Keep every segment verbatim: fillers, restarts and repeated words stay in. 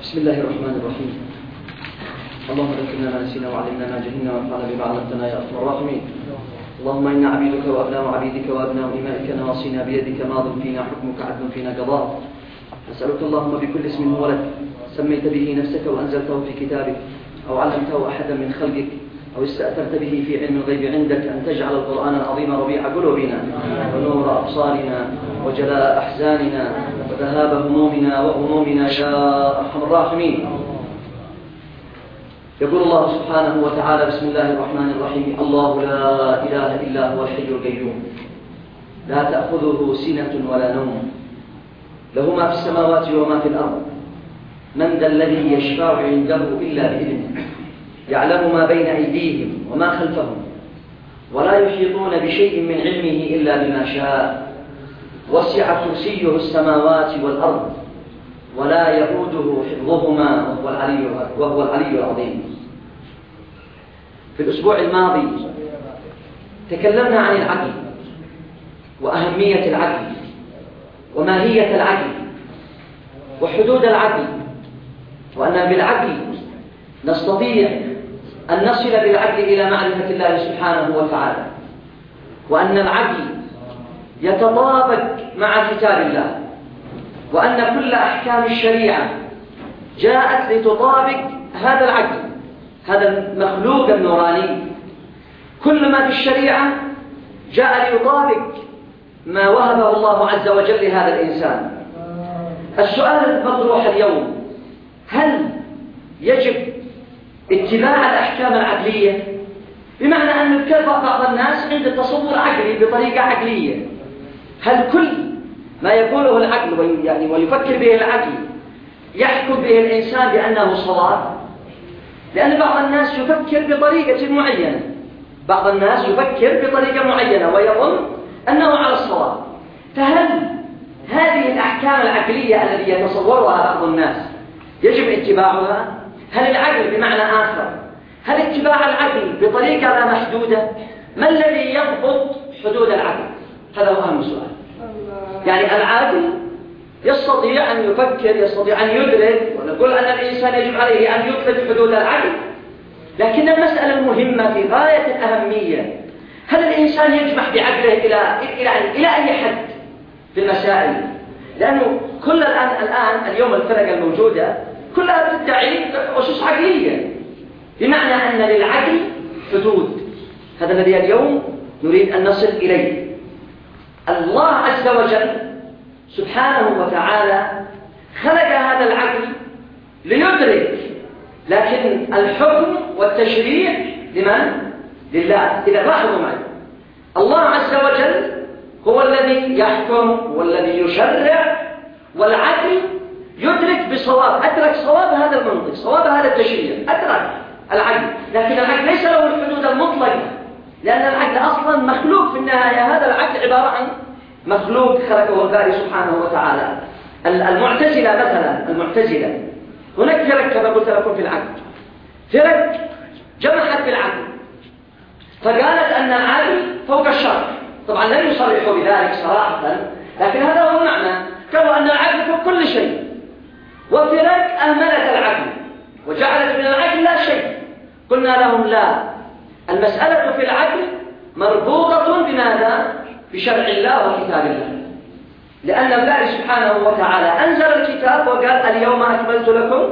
بسم الله الرحمن الرحيم. اللهم ذكرنا ما نسينا وعلمنا ما جهلنا وانفعنا بما علمتنا يا ارحم الراحمين. اللهم انا عبيدك وابناء عبيدك وابناء امائك نواصينا بيدك ماض فينا حكمك عدل فينا قضاء. نسالك اللهم بكل اسم هو لك سميت به نفسك وانزلته في كتابك او علمته احدا من خلقك او استاثرت به في علم الغيب عندك ان تجعل القران العظيم ربيع قلوبنا ونور ابصارنا وجلاء احزاننا وذهاب همومنا وغمومنا يا ارحم الراحمين. يقول الله سبحانه وتعالى: بسم الله الرحمن الرحيم. الله لا إله إلا هو الحي القيوم لا تأخذه سنة ولا نوم له ما في السماوات وما في الأرض من ذا الذي يشفع عنده إلا بإذنه يعلم ما بين أيديهم وما خلفهم ولا يحيطون بشيء من علمه إلا بما شاء وسع كرسيه السماوات والأرض ولا يؤوده حفظهما وهو العلي وهو العلي العظيم. في الأسبوع الماضي تكلمنا عن العقل وأهمية العقل وماهية العقل وحدود العقل، وأن بالعقل نستطيع أن نصل بالعقل إلى معرفة الله سبحانه وتعالى، وأن العقل يتطابق مع كتاب الله، وأن كل أحكام الشريعة جاءت لتطابق هذا العقل، هذا المخلوق النوراني. كل ما في الشريعة جاء ليطابق ما وهبه الله عز وجل لهذا الإنسان. السؤال المطروح اليوم: هل يجب اتباع الأحكام العقلية؟ بمعنى أن بعض الناس عنده تصور عقلي بطريقة عقلية. هل كل ما يقوله العقل يعني ويفكر به العقل يحكم به الإنسان بأنه صواب؟ لأن بعض الناس يفكر بطريقة معينة، بعض الناس يفكر بطريقة معينة ويظن أنه على الصواب. فهل هذه الأحكام العقلية التي يتصورها بعض الناس يجب اتباعها؟ هل العقل بمعنى آخر، هل اتباع العقل بطريقة لا محدودة؟ ما الذي يضبط حدود العقل؟ هذا هو أهم سؤال. يعني العاقل يستطيع أن يفكر، يستطيع أن يدرك، ونقول أن الإنسان يجب عليه أن يطلق حدود العقل، لكن المسألة المهمة في غاية الأهمية: هل الإنسان يجمح بعقله إلى إلى إلى أي حد في المسائل؟ لأنه كل الآن الآن اليوم الفرق الموجودة كلها تدعي أسس عقلية، بمعنى أن للعقل حدود. هذا الذي اليوم نريد أن نصل إليه. الله عز وجل سبحانه وتعالى خلق هذا العقل ليدرك، لكن الحكم والتشريع لمن؟ لله. إذا لاحظوا معي، الله عز وجل هو الذي يحكم والذي يشرع، والعقل يدرك بصواب، أدرك صواب هذا المنطق، صواب هذا التشريع، أدرك العقل، لكن العقل ليس له الحدود المطلقة، لأن العقل أصلا مخلوق في النهاية. هذا العقل عبارة عن مخلوق خلقه الباري سبحانه وتعالى. المعتزلة مثلا، المعتزلة هناك فرق كما قلت لكم في العقل، فرق جمعت بالعقل فقالت أن العقل فوق الشرع. طبعا لم يصرحوا بذلك صراحة، لكن هذا هو المعنى. قالوا أن العقل فوق كل شيء، وفرق أهملت العقل وجعلت من العقل لا شيء. قلنا لهم: لا، المسألة في العقل مربوطة بماذا؟ بشرع الله وكتاب الله، لأن الله سبحانه وتعالى أنزل الكتاب وقال: اليوم أكملت لكم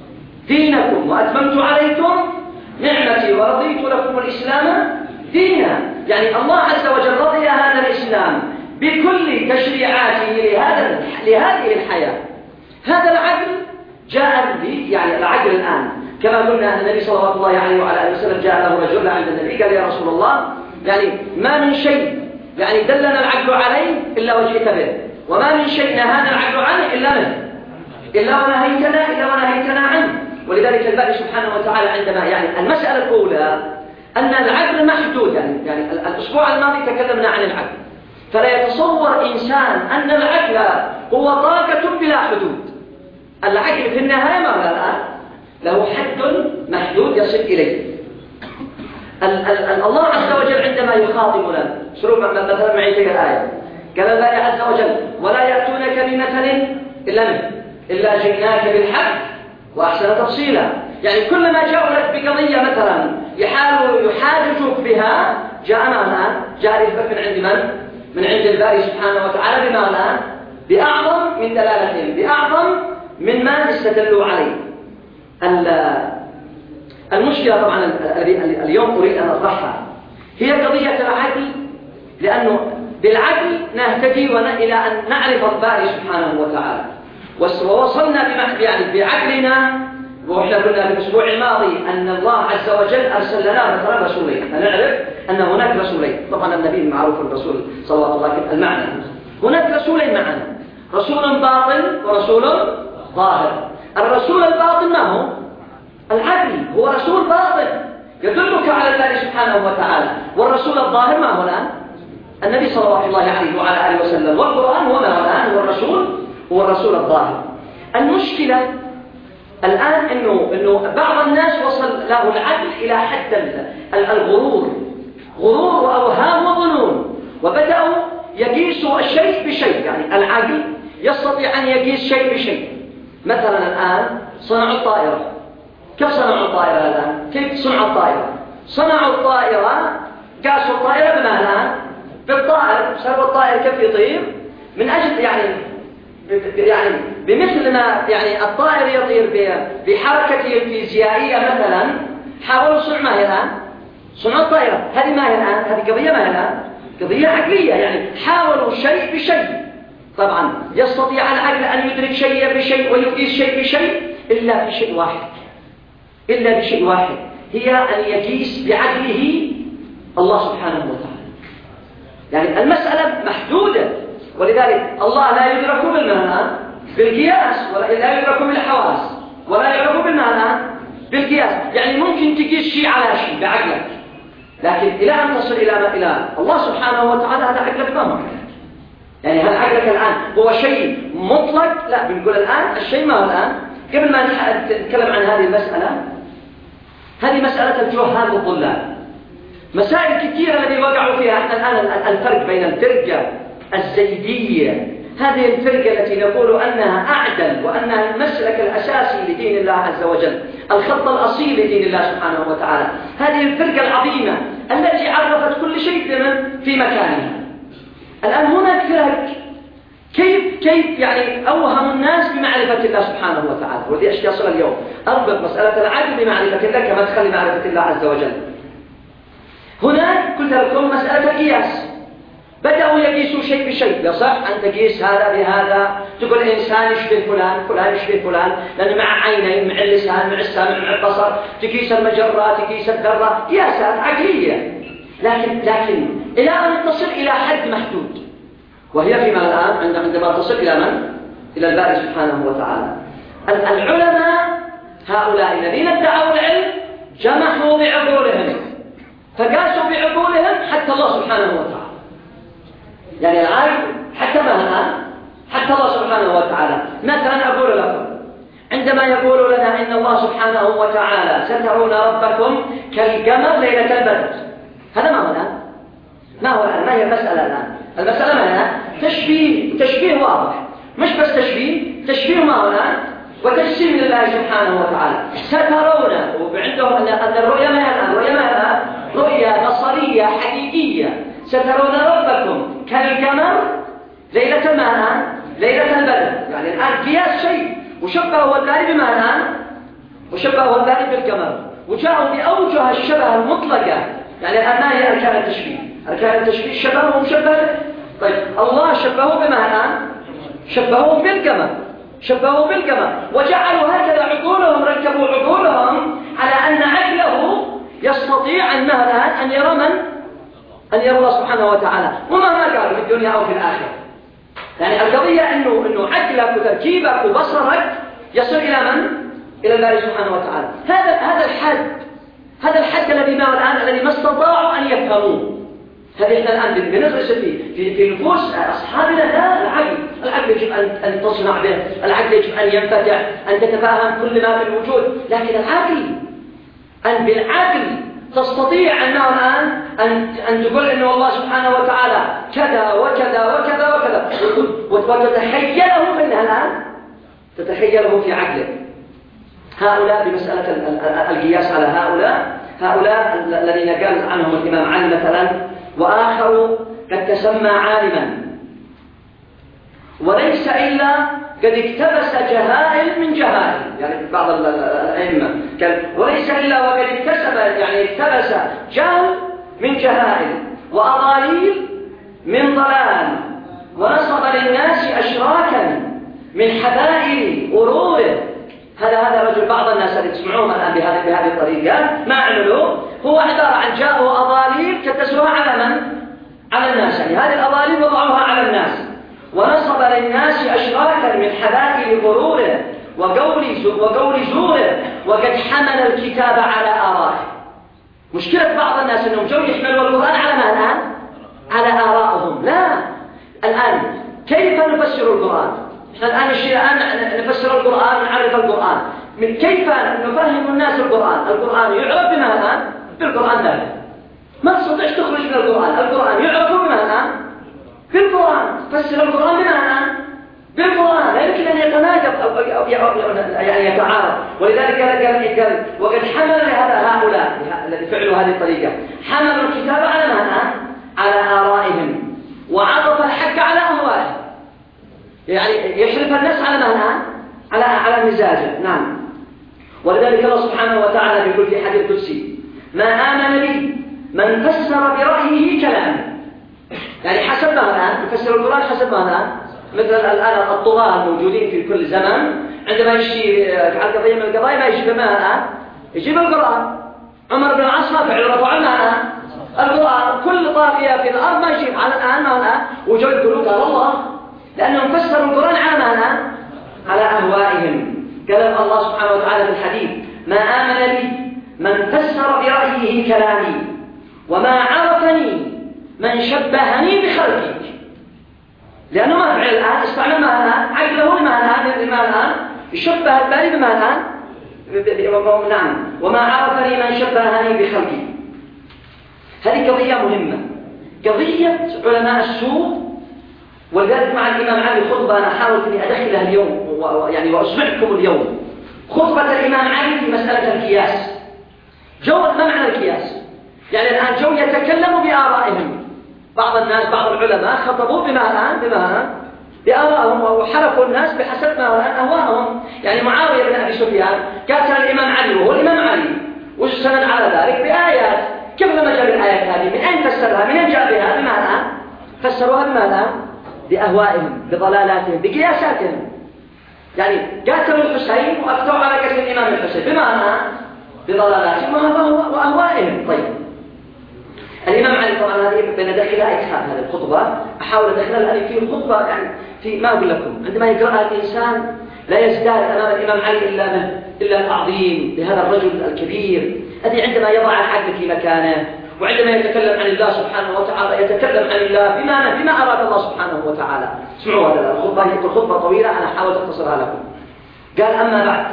دينكم وأتممت عليكم نعمتي ورضيت لكم الإسلام دينا. يعني الله عز وجل رضي هذا الإسلام بكل تشريعاته لهذا لهذه الحياة. هذا العقل جاء به، يعني العقل الآن كما قلنا أن النبي صلى الله عليه وعلى آله وسلم جاء له رجل عند النبي قال: يا رسول الله، يعني ما من شيء يعني دلنا العقل عليه إلا وجئت به، وما من شيء نهانا العقل عنه إلا منه إلا ونهيتنا إلا ونهيتنا عنه. ولذلك الباري سبحانه وتعالى عندما يعني المسألة الأولى أن العقل محدود، يعني, يعني الأسبوع الماضي تكلمنا عن العقل، فلا يتصور إنسان أن العقل هو طاقة بلا حدود. العقل في النهاية ماذا الآن؟ له حد محدود يصل إليه. ال ال الله عز وجل عندما يخاطبنا سلوكا مثلا معي في الآية قال الله عز وجل: ولا يأتونك بمثل إلا منه إلا جئناك بالحق وأحسن تفصيلا. يعني كلما جاءوا لك بقضية مثلا يحاولوا يحاججوك بها، جاء الآن جاء الإثبات من عند من؟ من عند الباري سبحانه وتعالى بما الآن؟ بأعظم من دلالتهم، بأعظم من ما استدلوا عليه. المشكلة طبعا اليوم أريد أن أطرحها هي قضية العدل، لأنه بالعدل نهتدي إلى أن نعرف الباري سبحانه وتعالى. ووصلنا يعني بعقلنا، وإحنا قلنا في الأسبوع الماضي أن الله عز وجل أرسل لنا مثلا رسولين، فنعرف أن هناك رسولين. طبعا النبي المعروف الرسول صلى الله عليه وسلم، المعنى هناك رسولين معنا، رسول باطن ورسول ظاهر. الرسول الباطن ما هو؟ العدل، هو رسول باطن يدلك على الله سبحانه وتعالى. والرسول الظاهر ما هو الآن؟ النبي صلى الله عليه وعلى آله وسلم. والقرآن هو ما هو الآن؟ هو الرسول، هو الرسول الظاهر. المشكلة الآن إنه إنه بعض الناس وصل له العدل إلى حد الغرور، غرور وأوهام وظنون، وبدأوا يقيسوا الشيء بشيء. يعني العقل يستطيع أن يقيس شيء بشيء. مثلا الآن صنعوا الطائرة، كيف صنعوا الطائرة الآن؟ كيف صنعوا الطائرة؟ صنعوا الطائرة، قاسوا الطائرة بما الآن؟ بالطائر، سبب الطائر كيف يطير؟ من أجل يعني يعني بمثل ما يعني الطائر يطير بحركته الفيزيائية مثلا، حاولوا صنع ما هي الآن؟ صنع الطائرة. هذه ما هي الآن؟ هذه قضية ما هي الآن؟ قضية عقلية. يعني حاولوا شيء بشيء. طبعا يستطيع العقل أن يدرك شيء بشيء ويقيس شيء بشيء إلا بشيء واحد، إلا بشيء واحد، هي أن يقيس بعقله الله سبحانه وتعالى. يعني المسألة محدودة، ولذلك الله لا يدرك بالمعنى بالقياس، ولا لا يدرك بالحواس، ولا يعرف بالمعنى بالقياس. يعني ممكن تقيس شيء على شيء بعقلك، لكن إلى أن تصل إلى ما إلى الله سبحانه وتعالى هذا عقلك ما هو. يعني هل عقلك الآن هو شيء مطلق؟ لا، بنقول الآن الشيء ما هو الآن. قبل ما نتكلم عن هذه المسألة، هذه مسألة الجهال والضلال، مسائل كثيرة التي وقعوا فيها. احنا الآن الفرق بين الفرقة الزيدية، هذه الفرقة التي نقول أنها أعدل وأنها المسلك الأساسي لدين الله عز وجل، الخط الأصيل لدين الله سبحانه وتعالى، هذه الفرقة العظيمة التي عرفت كل شيء في مكانها. الآن هناك فرق كيف كيف يعني أوهم الناس بمعرفة الله سبحانه وتعالى. ودي أشياء صلى اليوم أربط مسألة العدل بمعرفة الله كما تخلي معرفة الله عز وجل. هناك قلت لكم مسألة القياس، بدأوا يقيسوا شيء بشيء. يصح أن تقيس هذا بهذا، تقول الإنسان يشبه فلان، فلان يشبه فلان، لأن مع عينين، مع اللسان، مع السمع، مع البصر، تقيس المجرة، تقيس الذرة، قياسات عقلية. لكن لكن إلى أن تصل إلى حد محدود، وهي فيما الآن عندما تصل إلى من؟ إلى الباري سبحانه وتعالى. العلماء هؤلاء الذين ادعوا العلم جمحوا بعقولهم، فقاسوا بعقولهم حتى الله سبحانه وتعالى. يعني العالم حتى ما الآن؟ حتى الله سبحانه وتعالى. مثلا أقول لكم، عندما يقول لنا إن الله سبحانه وتعالى سترون ربكم كالقمر ليلة البدر، هذا ما هو الآن؟ ما هو الآن؟ ما هي المسألة الآن؟ المسألة ما هي؟ تشبيه، تشبيه واضح، مش بس تشبيه، تشبيه ما هو الآن؟ وتجسيم لله سبحانه وتعالى. سترون، وعندهم أن الرؤية ما هي الآن؟ الرؤية ما هي؟ رؤية بصرية حقيقية. سترون ربكم كالقمر ليلة ما الآن؟ ليلة البدر. يعني الآن قياس شيء، وشبهه الباري بما الآن؟ وشبهه الباري بالقمر، وجاءوا بأوجه الشبه المطلقة. يعني الآن ما هي أركان التشبيه؟ أركان التشبيه شبهه ومشبه. طيب الله شبهه بما الآن؟ شبهه بالقمر، شبهه بالقمر، وجعلوا هكذا عقولهم، ركبوا عقولهم على أن عقله يستطيع أن الآن أن يرى من؟ أن يرى الله سبحانه وتعالى، وما ما قالوا في الدنيا أو في الآخرة. يعني القضية أنه أنه عقلك وتركيبك وبصرك يصل إلى من؟ إلى الله سبحانه وتعالى. هذا هذا الحد، هذا الحد الذي ما الآن الذي ما استطاعوا أن يفهموه. هذه احنا الآن بندرس في في في نفوس أصحابنا. لا، العقل، العقل يجب أن أن تصنع به، العقل يجب أن ينفتح، أن تتفاهم كل ما في الوجود. لكن العقل، أن بالعقل تستطيع أنه الآن أن أن تقول إنه الله سبحانه وتعالى كذا وكذا وكذا وكذا، وتتخيله منها الآن، تتخيله في عقلك. هؤلاء بمسألة القياس على هؤلاء هؤلاء الذين قال عنهم الإمام علي مثلا: وآخر قد تسمى عالما وليس إلا قد اكتبس جهائل من جهائل، يعني بعض الأئمة قال: وليس إلا وقد اكتسب يعني اكتبس جهل من جهائل وأضاليل من ضلال، ونصب للناس أشراكا من حبائل أروره. هذا هذا رجل، بعض الناس اللي تسمعوهم الآن بهذه بهذه الطريقة ما عملوا، هو عبارة عن جاءوا أضاليل كتسوها على من؟ على الناس، يعني هذه الأضاليل وضعوها على الناس، ونصب للناس أشراكا من حبائل غروره وقول وقول زوره، وقد حمل الكتاب على آرائه. مشكلة بعض الناس أنهم جو يحملوا القرآن على ما الآن؟ على آرائهم. لا، الآن كيف نفسر القرآن؟ إحنا الآن الشيء الآن نفسر القرآن ونعرف القرآن، من كيف نفهم الناس القرآن؟ القرآن يعرف بما الآن؟ بالقرآن ذلك. ما تستطيع تخرج من القرآن، القرآن يعرف بما الآن؟ بالقرآن. تفسر القرآن بما الآن؟ بالقرآن. لا يمكن أن يتناقض أو يعني يتعارض. ولذلك قال قال وقد حمل لهذا هؤلاء الذي فعلوا هذه الطريقة، حملوا الكتاب على ما الآن؟ على آرائهم، وعطف الحق على أهوائهم، يعني يحرف الناس على ما الآن؟ على على مزاجه. نعم. ولذلك الله سبحانه وتعالى يقول في حديث قدسي: ما آمن لي من فسر برأيه كلامه. يعني حسب ما الآن يفسر القرآن حسب ما الآن، مثل الآن الطغاة الموجودين في كل زمن عندما يجي على قضية من القضايا ما يجيب ما الآن؟ يجيب القرآن. عمر بن العاص ما فعل، رفعوا لنا الآن القرآن. كل طاغية في الأرض ما يجيب على الآن ما الآن، وجو يقولون قال الله، لأنهم فسروا القرآن على ما الآن؟ على أهوائهم. قال الله سبحانه وتعالى في الحديث: ما آمن لي من فسر برأيه كلامي، وما عرفني من شبهني بخلقي. لأنه ما فعل الآن، استعمل ما الآن؟ عقله لما الآن؟ لما الآن؟ يشبه البالي بما الآن؟ نعم. وما عرفني من شبهني بخلقي. هذه قضية مهمة، قضية علماء السوء. ولذلك مع الإمام علي خطبة أنا حاولت أني أدخلها اليوم يعني وأسمعكم اليوم، خطبة الإمام علي في مسألة القياس. جو ما معنى القياس؟ يعني الآن جو يتكلموا بآرائهم. بعض الناس بعض العلماء خطبوا بما الآن بما بآرائهم وحرفوا الناس بحسب ما الآن أهواءهم. يعني معاوية بن أبي سفيان قاتل الإمام علي وهو الإمام علي، واستند على ذلك بآيات. كيف لما جاء الآيات هذه؟ من أين فسرها؟ من أين جاء بها؟ بما الآن فسروها بما الآن؟ بأهوائهم، بضلالاتهم، بقياساتهم. يعني قاتلوا الحسين وأفتوا على قتل الإمام الحسين بما الآن؟ بضلالاتهم وأهوائهم. طيب، الإمام علي طبعا هذه بين داخلها إكحال هذه الخطبة، أحاول أدخلها لأن في خطبة يعني في ما أقول لكم عندما يقرأها الإنسان لا يزداد أمام الإمام علي إلا من إلا التعظيم لهذا الرجل الكبير الذي عندما يضع العدل في مكانه، وعندما يتكلم عن الله سبحانه وتعالى يتكلم عن الله بما بما أراد الله سبحانه وتعالى. اسمعوا هذا الخطبة، هي خطبة طويلة أنا حاولت أختصرها لكم. قال: أما بعد،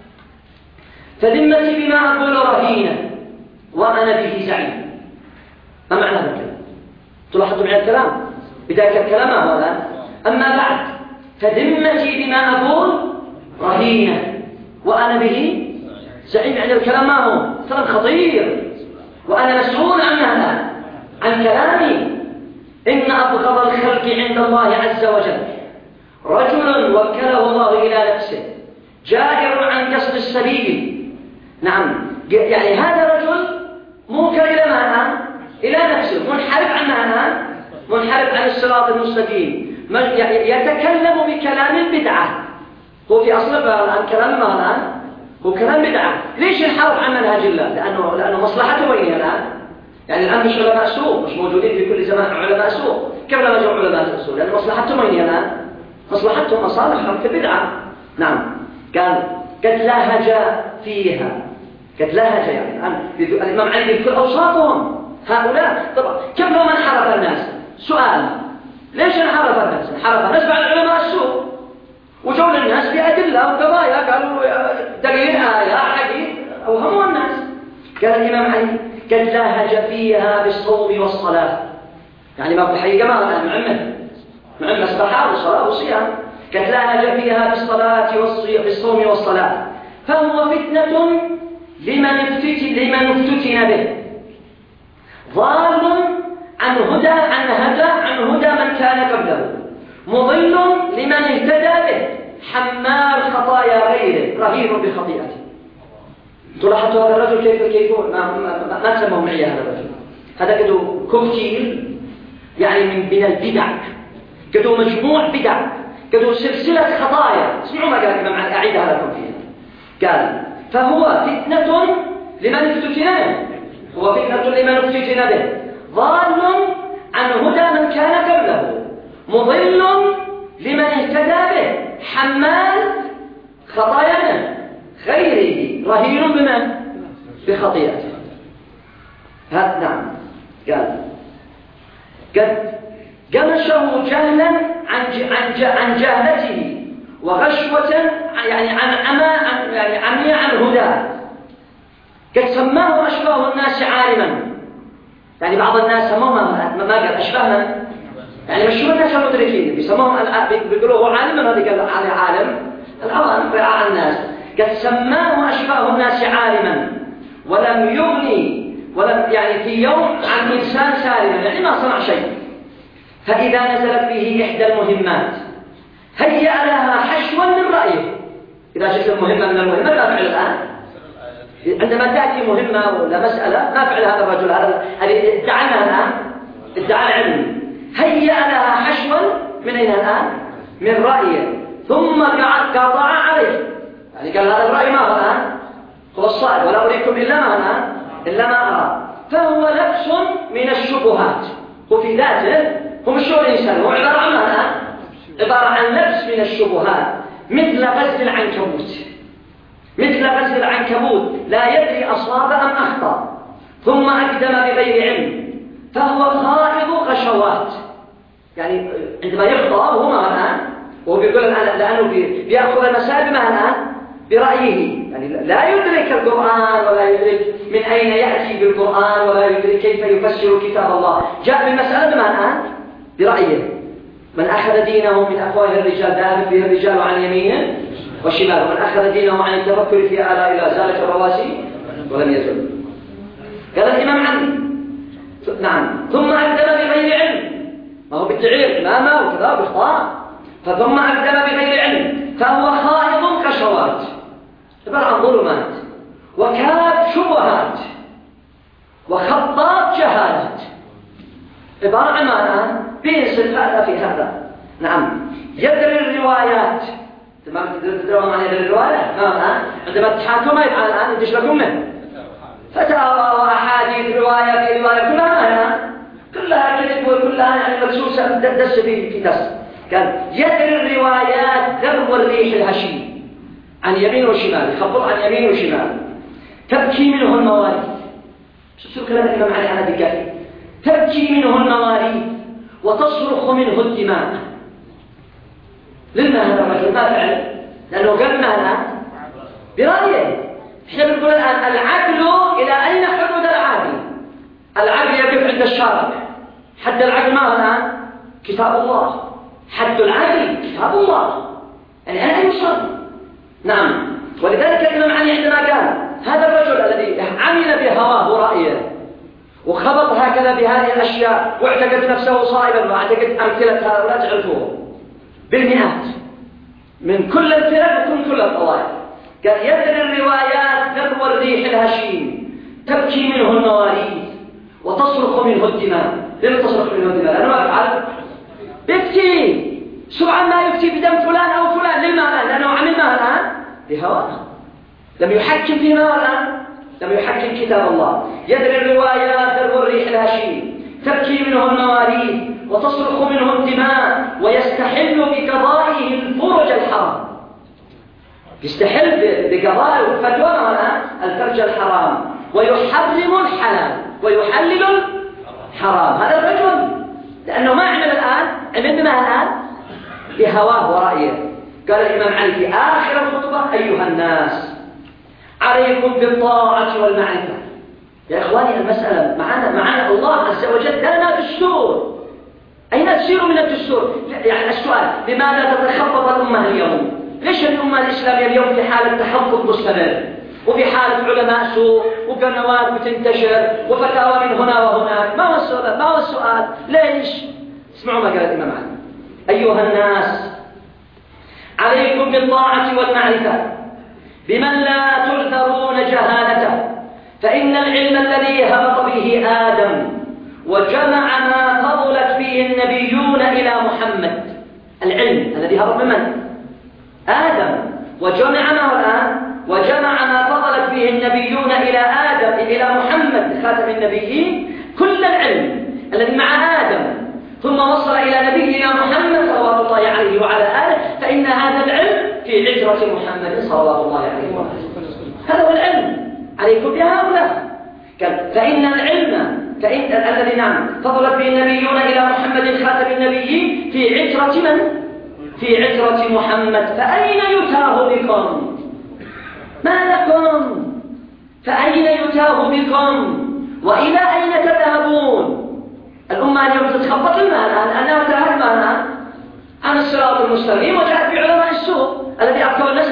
فذمتي بما أقول رهينة وأنا به زعيم. ما معنى هذا الكلام؟ تلاحظوا معي الكلام؟ بداية الكلام هو الآن: أما بعد، فذمتي بما أقول رهينة وأنا به زعيم. يعني الكلام ما هو كلام خطير، وأنا مسؤول عن هذا، عن كلامي. إن أبغض الخلق عند الله عز وجل رجل وكله الله إلى نفسه جائر عن قصد السبيل. نعم، يعني هذا رجل موكل إلى معنى إلى نفسه، منحرف عن معنى، منحرف عن الصراط المستقيم، يتكلم بكلام البدعة. هو في أصل الآن كلام ما الآن هو كلام بدعة. ليش ينحرف عن منهج الله؟ لأنه لأنه مصلحته وين الآن؟ يعني الآن مش علماء سوء، مش موجودين في كل زمان علماء سوء. كيف لما جاءوا علماء سوء؟ لأن مصلحتهم وين الآن؟ مصلحتهم مصالحهم في البدعة. نعم. قال: قد لهج فيها، قد لهج يعني الآن الإمام علي يذكر أوصافهم هؤلاء. طبعا كيف لو انحرف الناس؟ سؤال: ليش انحرف الناس؟ انحرف الناس بعد علماء السوء وجوا للناس بأدلة وقضايا، قالوا دليل آية حديث أوهموا الناس. قال الإمام علي: قد لهج فيها بالصوم والصلاة. يعني ما في الحقيقة ما أنا معمد معمد استحار وصلاة وصيام. قد لهج فيها بالصلاة والصيام بالصوم والصلاة، فهو فتنة لمن افتتن, لمن افتتن به، ضال عن هدى عن هدى عن هدى من كان قبله، مضل لمن اهتدى به، حمال خطايا غيره، رهين بخطيئته. تلاحظوا هذا الرجل كيف كيف ما ما, ما سموه معي هذا الرجل، هذا كده كوكتيل يعني من من البدع، كده مجموع بدع، كده سلسلة خطايا. اسمعوا ما قال الإمام علي، أعيد هذا لكم فيها. قال فهو فتنة لمن افتتن به، هو فتنة لمن افتتن به، ضال عن هدى من كان قبله، مضل لمن اهتدى به، حمال خطايا غيره، رهين بمن؟ بخطيئته. هذا نعم. قال قد جمشه جهلا عن عن عن جهلته، وغشوة يعني عن عمى يعني عمي عن هداه. قد سماه أشباه الناس عالما، يعني بعض الناس سموه ما قال أشباه من؟ يعني مشهور الناس المدركين بيسموهم بيقولوا هو عالما، هذا قال عليه عالم العوام رعاع الناس. قد سماه أشباه الناس عالما ولم يغني ولم يعني في يوم عن إنسان سالما، يعني ما صنع شيء. فإذا نزلت به إحدى المهمات هيأ لها حشوا من رأيه. إذا شفت المهمة من المهمة لا فعل الآن، عندما تأتي مهمة ولا مسألة ما فعل هذا الرجل، هذا الذي ادعى الآن ادعى العلم، هيأ لها حشوا من أين الآن؟ من رأيه، ثم قطع عليه. يعني قال هذا الرأي ما هو الآن؟ هو الصائب، ولا أريكم إلا ما الآن إلا ما أرى. فهو لبس من الشبهات، هو في ذاته هو مش هو الإنسان، هو عبارة عن الآن عبارة عن لبس من الشبهات، مثل غزل العنكبوت، مثل غزل العنكبوت لا يدري أصاب أم أخطأ، ثم أقدم بغير علم، فهو خائض غشوات. يعني عندما يخطأ هو ما الآن، وهو بيقول الآن لأنه بيأخذ المسائل بما الآن برأيه، يعني لا يدرك القرآن ولا يدرك من أين يأتي بالقرآن ولا يدرك كيف يفسر كتاب الله، جاء بالمسألة بما الآن برأيه. من أخذ دينه من أفواه الرجال ذهب به الرجال عن يمينه وشماله، من أخذ دينه عن التفكر في آلاء الله زالت الرواسي ولم يزل. قال الإمام علي نعم ثم أقدم بغير علم، ما هو بالتعير إمامه وكذا بإخطاء، فثم أقدم بغير علم فهو خائض كشوات، عبارة عن ظلمات وكاب شبهات وخطاط جهالات، عبارة عن معنى بينسل هذا في هذا. نعم يدري الروايات، تمام تدرون عن يدري الروايات ما عندما تحاكم ما يفعل الآن يدش لكم منه فتاوى وأحاديث رواية في رواية كلها هنا كلها كذب وكلها يعني مكسوسة دس في في دس. قال يدري الروايات ذرو الريح الهشيم، عن يمين وشمال، يخبط عن يمين وشمال، تبكي منه المواريث. شو كلام الإمام علي أنا بكافي، تبكي منه المواريث وتصرخ منه الدماء. لما هذا الرجل ما فعل؟ لأنه قال ماذا؟ برأيه. احنا بنقول الآن العدل إلى أين حدود العدل؟ العدل يقف عند الشرع، حد العدل ما هو الآن؟ كتاب الله. حد العدل كتاب الله، يعني أنا يوصل. نعم ولذلك الإمام علي عندما قال هذا الرجل الذي عمل بهواه ورأيه وخبط هكذا بهذه الأشياء واعتقد نفسه صائبا، واعتقد أمثلة هؤلاء تعرفوه بالمئات من كل الفرق ومن كل الطوائف. قال يدري الروايات ذرو الريح الهشيم، تبكي منه المواريث وتصرخ منه الدماء. لم تصرخ منه الدماء لأنه ما يفعل يبكي، سبحان ما يفتي بدم فلان أو فلان. لما؟ لأنه عمل ما الآن بهواه، لم يحكم فيما الآن، لم يحكم كتاب الله. يدري الروايات ذرو الريح الهشيم، تبكي منه المواريث وتصرخ منه الدماء، ويستحل بقضائه الفرج الحرام. يستحل بقضائه الفتوى الآن الفرج الحرام، ويحرم الحلال ويحلل الحرام. هذا الرجل لأنه ما عمل الآن، عمل بما الآن بهواه ورأيه. قال الإمام علي في آخر الخطبة أيها الناس عليكم بالطاعة والمعرفة. يا إخواني المسألة معنا معنا الله عز وجل لنا دستور. أين تسير من الدستور؟ يعني السؤال لماذا تتخبط الأمة اليوم؟ ليش الأمة الإسلامية اليوم في حالة تحقق مستمر وفي حالة علماء سوء وقنوات بتنتشر وفتاوى من هنا وهناك؟ ما هو السؤال؟ ما هو السؤال؟ ليش؟ اسمعوا ما قال الإمام علي: أيها الناس، عليكم بالطاعة والمعرفة بمن لا تعذرون جهالته، فإن العلم الذي هبط به آدم وجمع ما فضلت به النبيون إلى محمد. العلم الذي هبط من من؟ آدم، وجمع ما الآن وجمع ما فضلت به النبيون إلى آدم إلى محمد خاتم النبيين. كل العلم الذي مع آدم ثم وصل إلى نبينا محمد صلوات الله عليه وعلى آله، فإن هذا العلم في عترة محمد صلوات الله عليه وآله. هذا هو العلم، عليكم بهؤلاء. قال: فإن العلم فإن الذي نعم فضلت به النبيون إلى محمد خاتم النبيين في عترة من؟ في عترة محمد، فأين يتاه بكم؟ ما لكم؟ فأين يتاه بكم؟ وإلى أين تذهبون؟ الأمة اليوم تتخبط المال أنها تهرب عن الصراط المستقيم، وجاءت بعلماء السوء الذي أبكوا الناس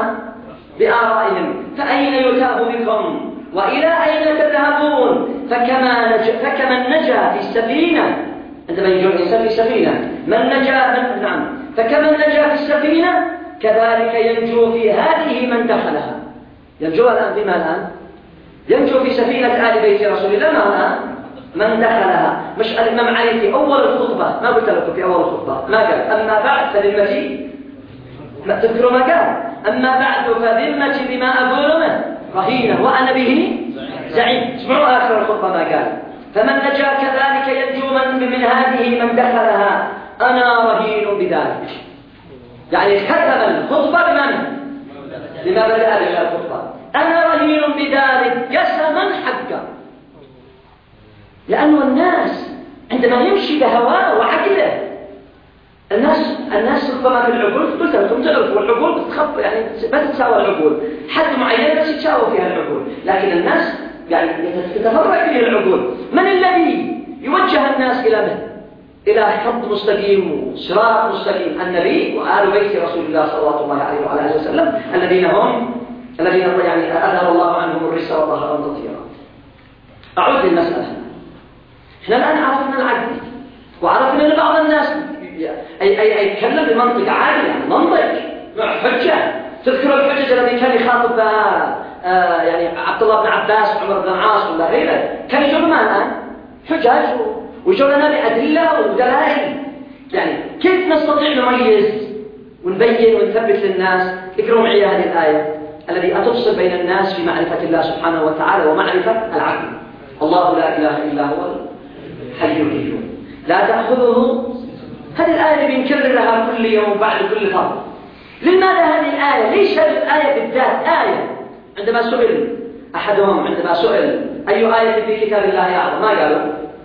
بآرائهم. فأين يتاه بكم؟ وإلى أين تذهبون؟ فكما نج... فكمن نجا في السفينة، عندما ينجو الإنسان في السفينة من نجا من... نعم فكمن نجا في السفينة كذلك ينجو في هذه من دخلها. ينجو الآن فيما الآن ينجو في سفينة آل بيت رسول الله ما الآن من دخلها. مش الإمام علي في أول الخطبة ما قلت لكم في أول الخطبة ما قال أما بعد فذمتي، ما تذكروا ما قال أما بعد فذمتي بما أقول منه رهينة وأنا به زعيم. اسمعوا آخر الخطبة ما قال: فمن نجا كذلك ينجو من, من هذه من دخلها، أنا رهين بذلك. يعني ختم الخطبة بمن؟ لما بدأ بها الخطبة: أنا رهين بذلك يسمن حقا. لأن الناس عندما يمشي بهواه وعقله، الناس الناس ربما في العقول قلت لكم تعرفوا العقول بتخف، يعني ما تتساوى العقول، حد معين بس يتساوى فيها العقول، لكن الناس يعني تتفرق فيه العقول. من الذي يوجه الناس إلى من؟ إلى خط مستقيم وصراط مستقيم: النبي وآل بيت رسول الله صلى الله عليه وعلى آله وسلم، الذين هم الذين يعني أذهب الله عنهم الرجس وظهر تطهيرا. أعود للمسألة. احنا الآن عرفنا العدل، وعرفنا أن بعض الناس أي أي أي يتكلم بمنطق عادي، يعني منطق مع حجة. تذكر الحجة التي كان يخاطب بها آه يعني عبد الله بن عباس وعمر بن العاص ولا غيره، كان يجون لنا الآن حجاج ويجون لنا بأدلة ودلائل. يعني كيف نستطيع نميز ونبين ونثبت للناس؟ اقرأوا معي هذه الآية التي أتفصل بين الناس في معرفة الله سبحانه وتعالى ومعرفة العقل. الله لا إله إلا هو الحي القيوم لا تأخذه. هذه الآية اللي بنكررها كل يوم بعد كل فرض. لماذا هذه الآية؟ ليش هذه الآية بالذات آية؟ عندما سئل أحدهم عندما سئل أي آية في كتاب الله أعظم، ما قالوا؟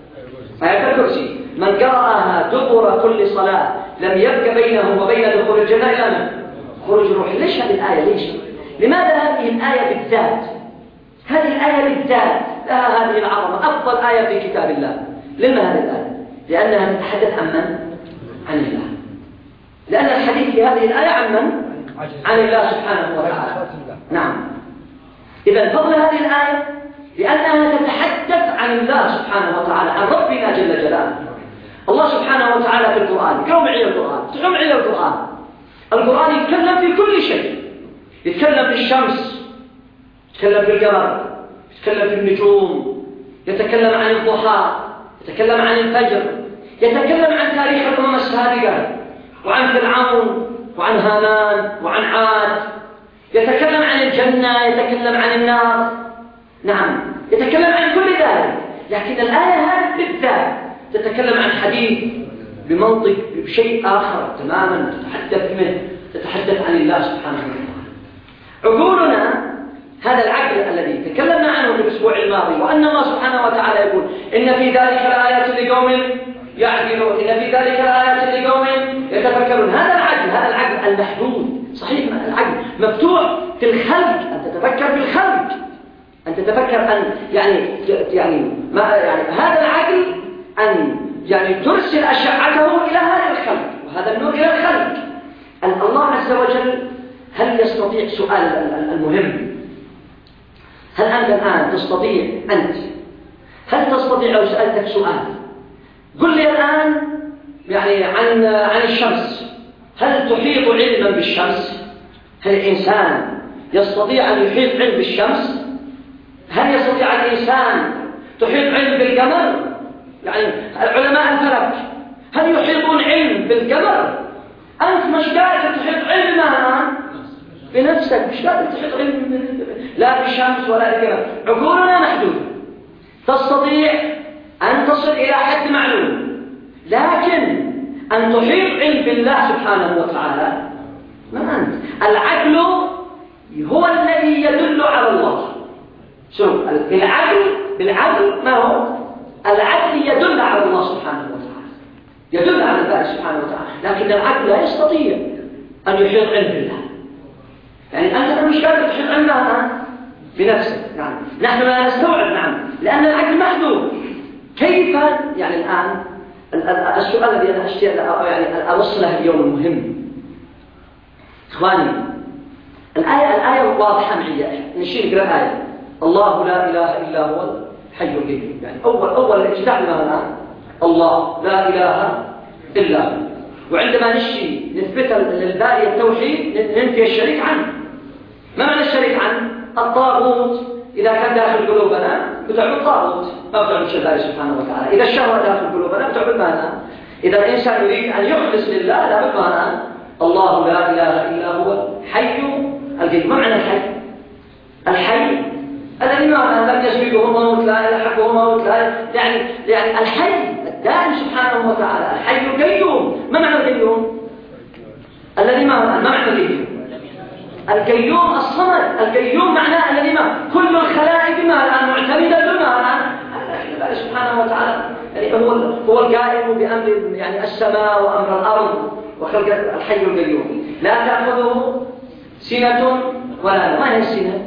آية الكرسي. من قرأها دبر كل صلاة لم يبق بينه وبين دخول الجنة إلا من خروج الروح. ليش هذه الآية؟ ليش؟ لماذا هذه الآية بالذات؟ هذه الآية بالذات لها هذه العظمة، أفضل آية في كتاب الله. لما هذه الآية؟ لأنها تتحدث عن من؟ عن الله. لأن الحديث في هذه الآية عن من؟ عن الله سبحانه وتعالى. نعم. إذا فضل هذه الآية لأنها تتحدث عن الله سبحانه وتعالى، عن ربنا جل جلاله. الله سبحانه وتعالى في القرآن، قوم على القرآن، تقوم على القرآن. القرآن يتكلم في كل شيء، يتكلم في الشمس، يتكلم في القمر، يتكلم في النجوم، يتكلم عن الضحى، يتكلم عن الفجر، يتكلم عن تاريخ الأمم السابقة وعن فرعون وعن هامان وعن عاد، يتكلم عن الجنة، يتكلم عن النار. نعم، يتكلم عن كل ذلك. لكن الآية هذه بالذات تتكلم عن حديث بمنطق بشيء آخر تماما، تتحدث منه، تتحدث عن الله سبحانه وتعالى. عقولنا هذا العقل الذي تكلمنا عنه في الأسبوع الماضي، وأن الله سبحانه وتعالى يقول إن في ذلك الآيات لقوم يعقلون، إن في ذلك الآيات لقوم يتفكرون. هذا العقل، هذا العقل المحدود. صحيح العقل مفتوح في الخلق، أن تتفكر في الخلق، أن تتفكر أن يعني يعني ما يعني هذا العقل أن يعني ترسل أشعته إلى هذا الخلق وهذا النور إلى الخلق. أن الله عز وجل هل يستطيع سؤال المهم، هل أنت الآن تستطيع أنت هل تستطيع لو سألتك سؤال قل لي الآن يعني عن عن الشمس، هل تحيط علما بالشمس؟ هل الإنسان يستطيع أن يحيط علم بالشمس؟ هل يستطيع الإنسان تحيط علم بالقمر؟ يعني علماء الفلك هل يحيطون علم بالقمر؟ أنت مش قادر تحيط علم الآن بنفسك، مش قادر تحيط علم لا بالشمس ولا بالقمر. عقولنا محدودة، تستطيع أن تصل إلى حد معلوم، لكن أن تحيط علم بالله سبحانه وتعالى ما أنت. العقل هو الذي يدل على الله. شوف بالعقل بالعقل ما هو؟ العقل يدل على الله سبحانه وتعالى، يدل على الله سبحانه وتعالى، لكن العقل لا يستطيع أن يحيط علم بالله. يعني أنت مش قادر تحيط علمها بنفسك. نعم نحن لا نستوعب، نعم لأن العقل محدود. كيف يعني الآن السؤال الذي أنا أشتري يعني أوصله اليوم المهم إخواني، الآية الآية واضحة معي، نشير إلى الآية الله لا إله إلا هو الحي القيوم. يعني أول أول الاجتماع لنا الآن الله لا إله إلا هو، وعندما نشي نثبت للباري التوحيد ننفي الشريك عنه. ما معنى الشريك عنه؟ الطاغوت إذا كان داخل قلوبنا بتعبد الطاغوت ما بتعبد الله سبحانه وتعالى. إذا الشهوة داخل قلوبنا بتعبد ماذا؟ إذا الإنسان يريد أن يخلص لله لابد ماذا؟ الله لا إله إلا هو الحي القيوم. ما معنى الحي؟ الحي الذي ما لم يسبقه موت لا يلحقه موت لا يعني يعني الحي الدائم سبحانه وتعالى، الحي القيوم. ما معنى القيوم؟ الذي ما ما معنى القيوم؟ القيوم الصمد. القيوم معناه الذي ما كل الخلائق ما الآن معتمدة بما الله سبحانه وتعالى. يعني هو هو القائم بأمر يعني السماء وأمر الأرض وخلق. الحي القيوم لا تأخذه سنة ولا نوم. ما هي السنة؟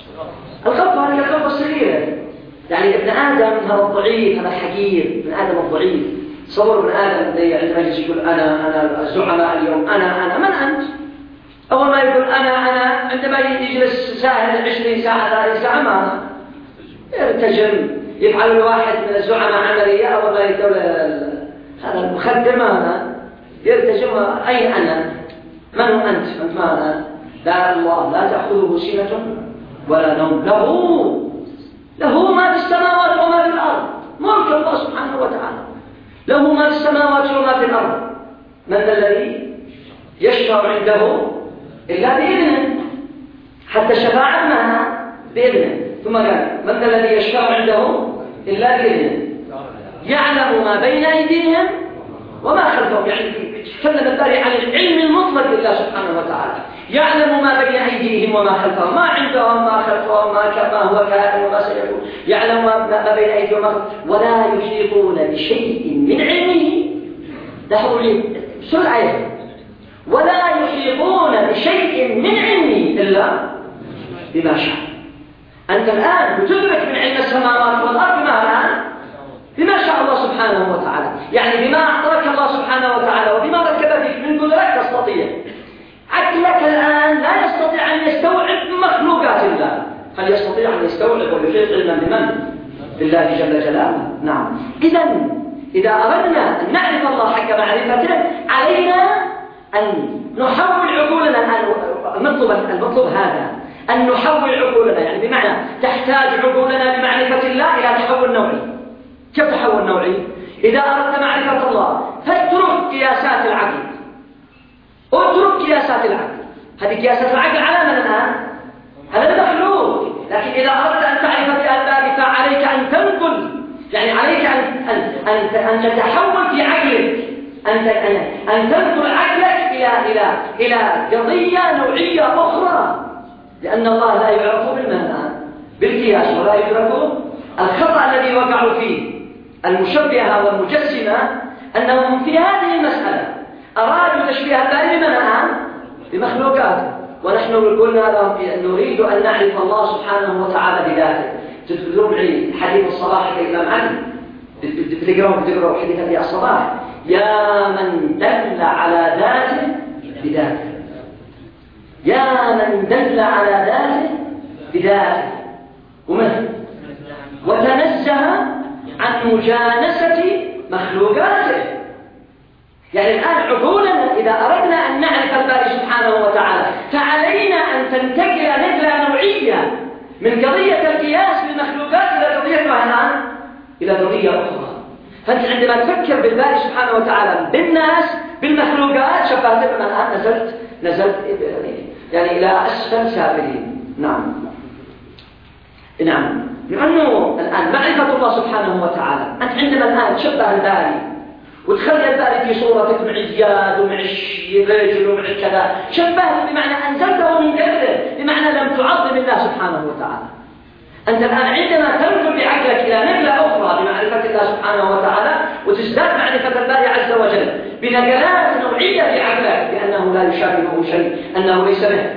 الخوف هذه الخوف الصغيرة. يعني ابن آدم هذا الضعيف هذا الحقير، ابن آدم الضعيف. صور ابن آدم عندما يجلس يقول أنا أنا الزعماء اليوم أنا أنا من أنت؟ أول ما يقول أنا أنا عندما يجلس ساهل عشرين ساعة ثلاثين ساعة ما يرتجم. يفعل الواحد من الزعماء عملية أول ما يقول هذا المخدم هذا يرتجم أين أنا؟ من هو أنت؟ أنت ماذا؟ لا الله لا تأخذه سنة ولا نوم، له له ما في السماوات وما في الأرض. ملك الله سبحانه وتعالى له ما في السماوات وما في الأرض. من الذي يشفع عنده إلا بإذنه؟ حتى الشفاعة معها بإذنه. ثم قال من الذي يشفع عنده إلا بإذنه؟ يعلم ما بين أيديهم وما خلفهم. يعني تكلم الباري عن العلم المطلق لله سبحانه وتعالى. يعلم ما بين أيديهم وما خلفهم، ما عندهم ما خلفهم ما هو كائن وما سيكون. يعلم ما بين أيديهم وما خلفهم ولا يحيطون بشيء من علمه. دحروا لي شو الآية؟ ولا يحيطون بشيء من علمه إلا بما شاء. أنت الآن بتدرك من علم السماوات والأرض بما الآن بما شاء الله سبحانه وتعالى. يعني بما أعطاك الله سبحانه وتعالى وبما ركب فيك من قدرات تستطيع. عقلك الآن لا يستطيع أن يستوعب مخلوقات الله. هل يستطيع أن يستوعب ويحيط علما بمن؟ بالله جل جلاله. نعم. إذن إذا أردنا أن نعرف الله حق معرفته علينا أن نحول عقولنا. المطلوب المطلوب هذا أن نحول عقولنا، يعني بمعنى تحتاج عقولنا بمعرفة الله إلى تحول نوعي. كيف تحول نوعي؟ إذا أردت معرفة الله فاترك قياسات العقل، اترك قياسات العقل. هذه قياسات العقل على من الآن؟ على المخلوق. لكن إذا أردت أن تعرف بأسباب فعليك أن تنقل، يعني عليك أن أن أن, أن تتحول في عقلك، أن أن تنقل عقلك إلى إلى إلى قضية نوعية أخرى. لأن الله لا يعرف بالمعنى بالقياس ولا يدرك الخطأ الذي وقعوا فيه المشبهة والمجسمة، أنهم في هذه المسألة أرادوا تشبيه الباري بمن؟ بمخلوقاته. ونحن قلنا لهم نريد أن نعرف الله سبحانه وتعالى بذاته. تذكرون حديث الصباح الإمام علي، بتقرأوا بتقرأوا حديث أبي الصباح، يا من دل على ذاته بذاته. يا من دل على ذاته بذاته ومثل وتنزه عن مجانسة مخلوقاته. يعني الآن عقولنا إذا أردنا أن نعرف الباري سبحانه وتعالى فعلينا أن تنتقل نقلة نوعية من قضية القياس بالمخلوقات إلى قضية الآن إلى قضية أخرى. فأنت عندما تفكر بالباري سبحانه وتعالى بالناس بالمخلوقات شبهت بما الآن نزلت نزلت يعني إلى أسفل سافلين. نعم نعم لأنه الآن معرفة الله سبحانه وتعالى أنت عندما الآن تشبه الباري وتخلي الباري في صورتك مع الزياد ومع الرجل ومع الكذا شبهه بمعنى أنزلته من قبله بمعنى لم تعظم الله سبحانه وتعالى. أنت الآن عندما تنقل بعقلك إلى نقلة أخرى بمعرفة الله سبحانه وتعالى وتزداد معرفة الباري عز وجل بنقلات نوعية في عقلك بأنه لا يشابهه شيء أنه ليس به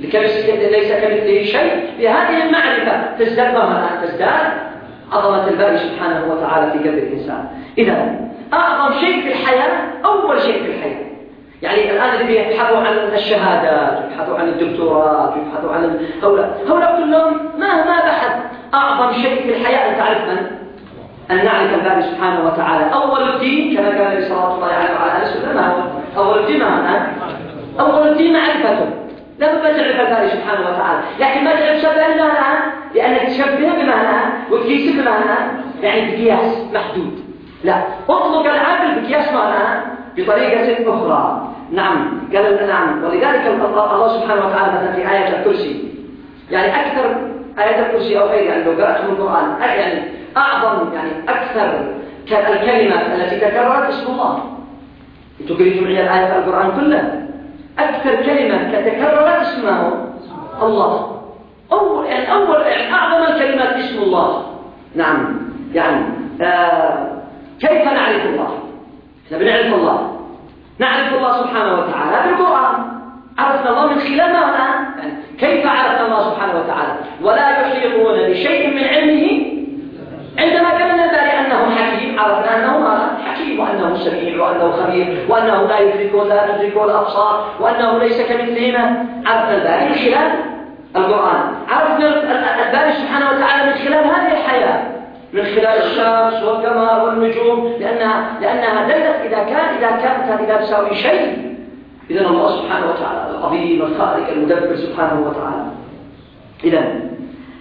ليس كمثله شيء. بهذه المعرفة تزداد الآن تزداد عظمة الباري سبحانه وتعالى في قلب الإنسان. إذا أعظم شيء في الحياة أول شيء في الحياة يعني الآن اللي يبحثوا عن الشهادات يبحثوا عن الدكتوراه يبحثوا عن هؤلاء هؤلاء كلهم مهما بحث أعظم شيء في الحياة أن تعرف من أن نعرف الباري سبحانه وتعالى. أول الدين كما قال النبي صلى الله عليه وسلم ما هو أول الدين؟ ما أول الدين معرفته. لا بد تعرف الباري سبحانه وتعالى لكن ما تعرف شبه المعنى لأنك تشبه بمعنى وتقيس بمعنى يعني بقياس محدود. لا اطلق العقل بقياس معنى بطريقة أخرى. نعم قال نعم ولذلك الله سبحانه وتعالى مثلا في آية الكرسي يعني أكثر آية الكرسي أو غيرها يعني لو قرأت من القرآن يعني أعظم يعني أكثر الكلمات التي تكررت اسم الله. تقرأ معي الآية في القرآن كله أكثر كلمة تكررت اسمه الله أول يعني أول يعني أعظم الكلمات اسم الله. نعم يعني آه كيف نعرف الله؟ احنا بنعرف الله نعرف الله سبحانه وتعالى بالقرآن. عرفنا الله من خلال ما الآن يعني كيف عرفنا الله سبحانه وتعالى ولا يحيطون بشيء من علمه. عندما قلنا ذلك أنه حكيم عرفنا أنه حكيم وأنه سميع وأنه خبير وأنه لا يدرك لا تدرك الأبصار وأنه ليس كمثله ما. عرفنا ذلك من خلال القرآن. عرفنا الباري سبحانه وتعالى من خلال هذه الحياة من خلال الشمس والقمر والنجوم لأنها لأنها دلت إذا كان إذا كانت إذا تساوي شيء إذن الله سبحانه وتعالى العظيم الخالق المدبر سبحانه وتعالى. إذن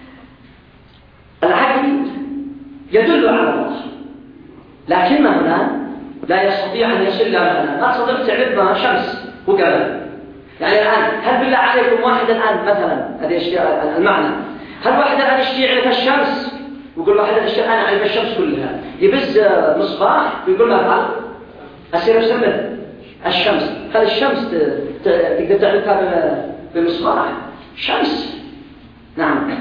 العقل يدل على الله لكنه هنا لا يستطيع أن يصل لنا ما تستطيع تعرف شمس وقمر. يعني الآن هل بالله عليكم واحد الآن مثلا هذه المعنى هل واحد الآن يشتي يعرف الشمس ويقول واحد أنا أعرف الشمس كلها يبز مصباح ويقول ما أفعل أسير بسمه الشمس هل الشمس تقدر تعرفها بمصباح شمس. نعم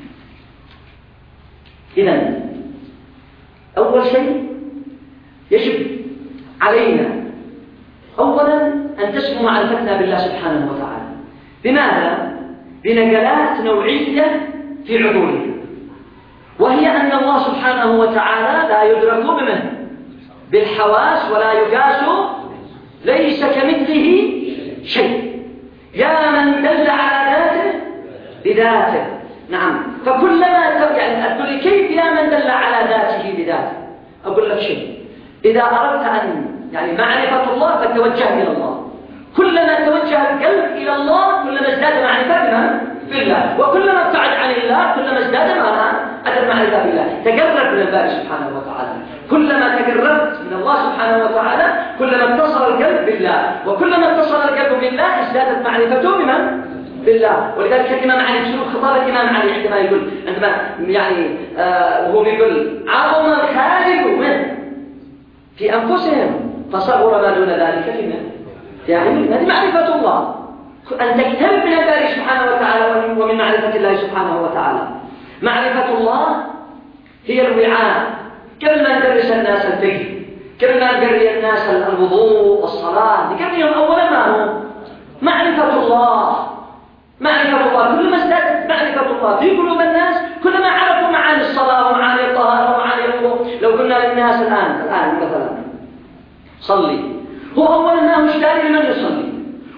إذن أول شيء يجب علينا أولا أن تسمو معرفتنا بالله سبحانه وتعالى. بماذا؟ بنقلات نوعية في عقولنا وهي أن الله سبحانه وتعالى لا يدرك بمن بالحواس ولا يقاس ليس كمثله شيء. يا من دل على ذاته بذاته. نعم فكلما يعني أقول كيف يا من دل على ذاته بذاته أقول لك شيء إذا أردت أن يعني معرفة الله فتوجه إلى الله. كلما توجه القلب إلى الله كلما ازداد معرفة بالله وكلما ابتعد عن الله كلما ازداد أدب معرفة بالله. تقرب من الباري سبحانه وتعالى كلما تقربت من الله سبحانه وتعالى كلما اتصل القلب بالله وكلما اتصل القلب بالله ازدادت معرفته بمن؟ بالله. ولذلك الإمام علي سلوك خطاب الإمام علي عندما يقول عندما يعني آه وهو يقول عظم الخالق من في أنفسهم فصغر ما دون ذلك في من يعني هذه معرفة الله أن تكتب من الباري سبحانه وتعالى ومن معرفة الله سبحانه وتعالى. معرفة الله هي الوعاء قبل ما ندرس الناس الفقه قبل ما ندرس الناس الوضوء والصلاة نكررهم أولا ما هو معرفة الله. معرفة الله كلما ازدادت معرفة الله في قلوب الناس كلما عرفوا معاني الصلاة ومعاني الطهارة ومعاني الوضوء. لو قلنا للناس الآن الآن مثلا صلي هو أولا ما هو اشتاري لمن يصلي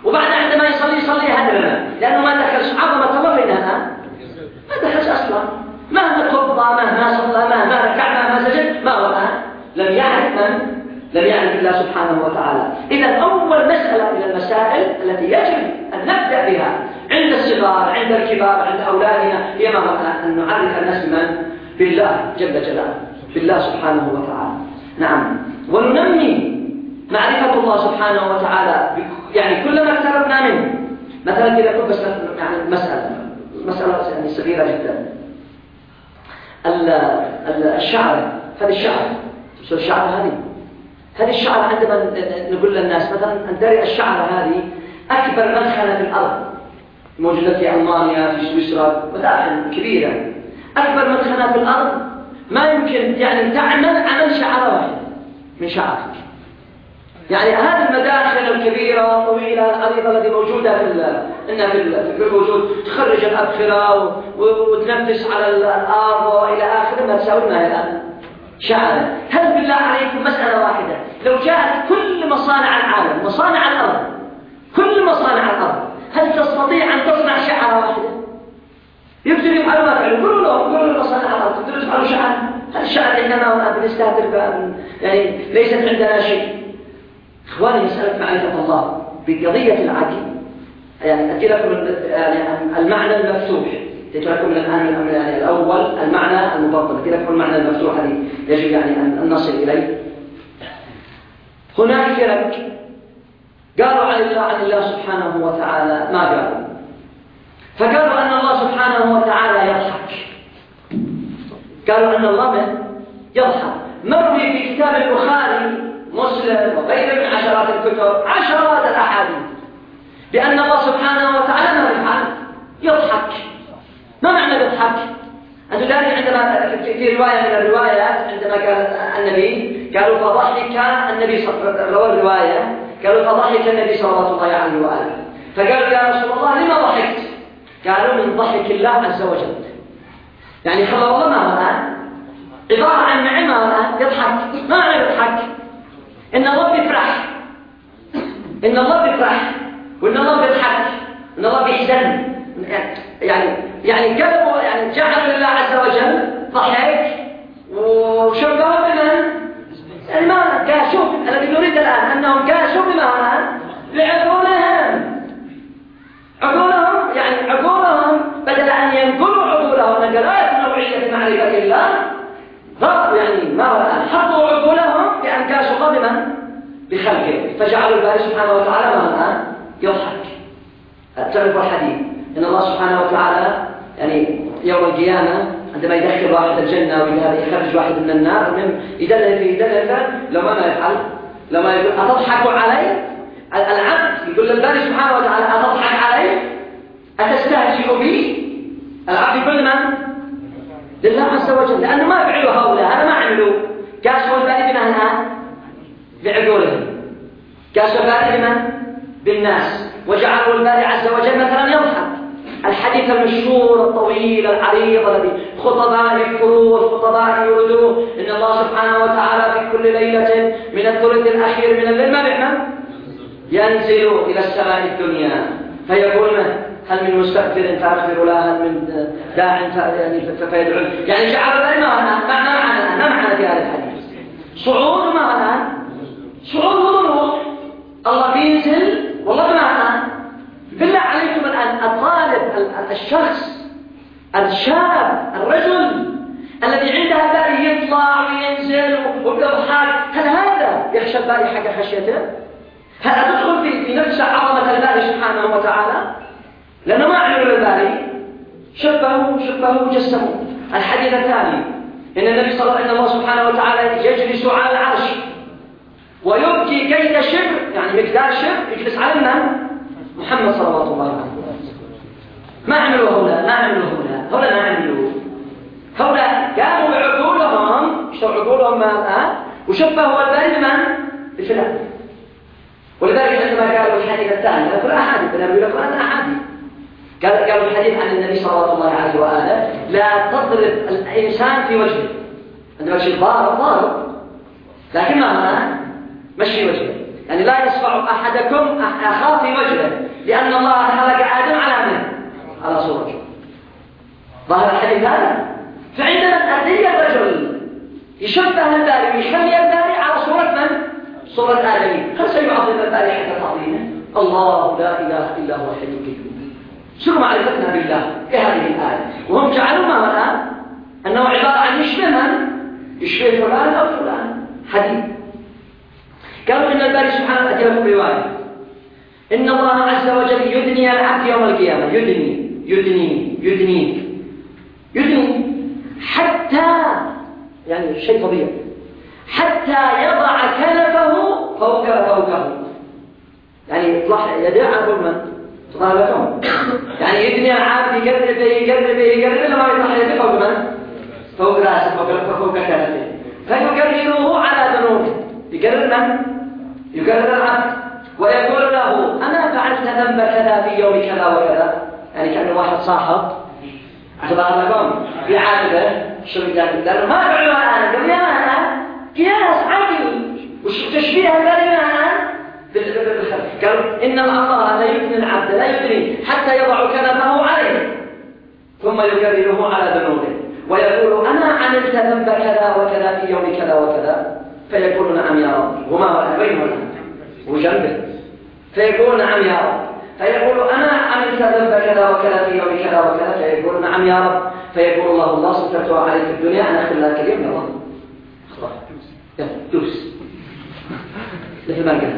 وبعد عندما يصلي يصلي هدرنا، لأنه ما دخلش عظمة الله فين هذا؟ ما دخلش أصلا، مهما توضأ مهما صلى مهما ركع مهما سجد ما هو الآن؟ لم يعرف من؟ لم يعرف الله سبحانه وتعالى. إذا أول مسألة من المسائل التي يجب أن نبدأ بها عند الصغار عند الكبار عند أولادنا هي ما أن نعرف الناس من؟ بالله جل جلاله، بالله سبحانه وتعالى. نعم، وننمي معرفة الله سبحانه وتعالى يعني كلما اقتربنا منه. مثلا كذا أقول بس يعني مسألة مسألة يعني صغيرة جدا. الشعر، هذه الشعر شو الشعر هذه؟ هذه الشعر عندما نقول للناس مثلا أن دري الشعر هذه أكبر مدخنة في الأرض موجودة في ألمانيا في سويسرا مداخن كبيرة، أكبر مدخنة في الأرض ما يمكن يعني تعمل عمل شعر واحد من شعرك. يعني هذه المداخل الكبيرة الطويلة العريضة التي موجودة في إنها في الوجود تخرج الأبخرة وتنفس على الأرض وإلى آخره ما تساوي ما الآن شعر. هل بالله عليكم مسألة واحدة لو جاءت كل مصانع العالم مصانع الأرض كل مصانع الأرض هل تستطيع أن تصنع شعر واحدة؟ يقدروا يفعلوا ما فعلوا، قولوا لهم قولوا لمصانع الأرض تقدروا تفعلوا شعر. هل الشعر عندنا بنستهتر يعني ليست عندنا شيء. إخواني مسألة معرفة الله بقضية العقل يعني أتي لكم يعني المعنى المفتوح أتي لكم من الآن يعني الأول المعنى المبطن أتي لكم المعنى المفتوح الذي يجب يعني أن نصل إليه. هناك فرق قالوا عن الله عن الله سبحانه وتعالى ما قالوا، فقالوا أن الله سبحانه وتعالى يضحك، قالوا أن الله يضحك. مروي في كتاب البخاري مسلم وغيره من عشرات الكتب عشرات الأحاديث بأن الله سبحانه وتعالى ما يفعل يضحك. ما معنى يضحك؟ أنتم دارين عندما في رواية من الروايات عندما قال النبي قالوا فضحك النبي روى الرواية قالوا فضحك النبي صلى الله عليه وآله فقالوا يا رسول الله لما ضحكت؟ قالوا من ضحك الله عز وجل. يعني خبر الله ما هو الآن عبارة عن نعمة الآن يضحك. ما معنى يضحك؟ إن الله بيفرح إن الله بيفرح وإن الله بيضحك إن الله بيحزن يعني يعني قلبوا يعني جعلوا لله عز وجل ضحك وشبهوا بمن؟ يعني ما قاشوا الذي نريد الآن أنهم قاشوا بما لعقولهم عقولهم يعني عقولهم بدل أن ينقلوا عقولهم نقلات نوعية معرفة الله ضربوا يعني ما حطوا عقولهم بأن كاشوا ضمنا بخلقه فجعلوا الله سبحانه وتعالى ما يضحك. تعرفوا الحديث إن الله سبحانه وتعالى يعني يوم القيامة عندما يدخل واحد الجنة ويخرج واحد من النار من يدلل في يدلل لو ما ما يفعل لو ما يقول أتضحك علي العبد يقول لله سبحانه وتعالى أتضحك علي أتستهزئ بي العبد يقول من؟ لله عز وجل لأنه ما يفعلوا هؤلاء هذا ما عملوا كاسوا البالي بمن الآن؟ بعقولهم كاسوا البالي بمن؟ بالناس وجعلوا الباري عز وجل مثلا يضحك. الحديث المشهور الطويل العريض الذي خطباء يذكروه والخطباء يردوه إن الله سبحانه وتعالى في كل ليلة من الثلث الأخير من الليل ما بيعمل ينزل إلى السماء الدنيا فيقول له هل من مستغفر فأغفر له هل من داع يعني فيدعو يعني جعل الباري ما معنى ما معنى في هذا الحديث صعود ما الآن صعود وضروح الله بينزل والله بمعنى بالله عليكم الآن الطالب الشخص الشاب الرجل الذي عنده الباري يطلع وينزل ويضحك هل هذا يخشى الباري حق خشيته؟ هل أتدخل في, في نفس عظمة الباري سبحانه وتعالى؟ لأنه ما عملوا الباري شبهوا شبهوا وجسموا. الحديث الثاني إن النبي صلى الله عليه وسلم الله سبحانه وتعالى يجلس على العرش ويبكي كيد شبر يعني مقدار شبر يجلس على من؟ محمد صلى الله عليه وسلم. ما عملوا هؤلاء ما عملوا هؤلاء هؤلاء ما عملوا هؤلاء قاموا بعقولهم اشتروا عقولهم الآن وشبهوا الباري بمن؟ بفلان. ولذلك عندما قالوا الحديث الثاني يقول أحاديث النبي يقول أنا أحاديث قالوا الحديث عن النبي صلى الله عليه وآله لا تضرب الإنسان في وجهه عندما يشير ضارب ضارب لكن ما هنا مشي وجهه يعني لا يصفع أحدكم أخاه في وجهه، لأن الله خلق آدم على من؟ على صورته. ظاهر الحديث هذا. فعندما أتي الرجل يشبه الباري ويخلي الباري على صورة من؟ صورة آدمي، هل سيعظم الباري حتى تعظيمه؟ الله لا إله إلا هو الحي القيوم. شنو معرفتنا بالله في هذه الآية؟ وهم جعلوا ما الآن أنه عبارة عن يشبه من؟ يشبه فلان أو فلان. حديث قالوا إن الباري سبحانه أتي لكم رواية إن الله عز وجل يدني العبد يوم القيامة، يدني يدني يدني يدني حتى، يعني شيء طبيعي، حتى يضع كنفه فوق فوقه، يعني يطلع يديه على فوق من؟ تطالبكم، يعني يدني العبد يقرب يقرب يقرب لما يطلع يديه فوق من؟ فوق راسه فوق فوق كنفه، فيقرره على ذنوبه. يقرر من؟ يقرر العبد ويقول له أنا فعلت ذنب كذا في يوم كذا وكذا، يعني كأنه واحد صاحب تباركم في عادة شركات الدار ما فعلوا الآن، قال يا أنا قياس عقل وتشبيه الكلمة الآن بالخلق. قالوا إن الله لا يبني العبد لا يبني حتى يضع كنفه عليه ثم يكرره على ذنوبه ويقول أنا عملت ذنب كذا وكذا في يوم كذا وكذا، فيقول نعم يا رب. وما هو وين هو وجنبه، فيقول نعم يا رب، فيقول أنا عملت ذنب كذا وكذا في يوم كذا وكذا، فيقول نعم يا رب، فيقول الله الله سترتها عليك في الدنيا أنا أخذ لك اليوم يا الله خلاص يلا دوس مثل ما قال.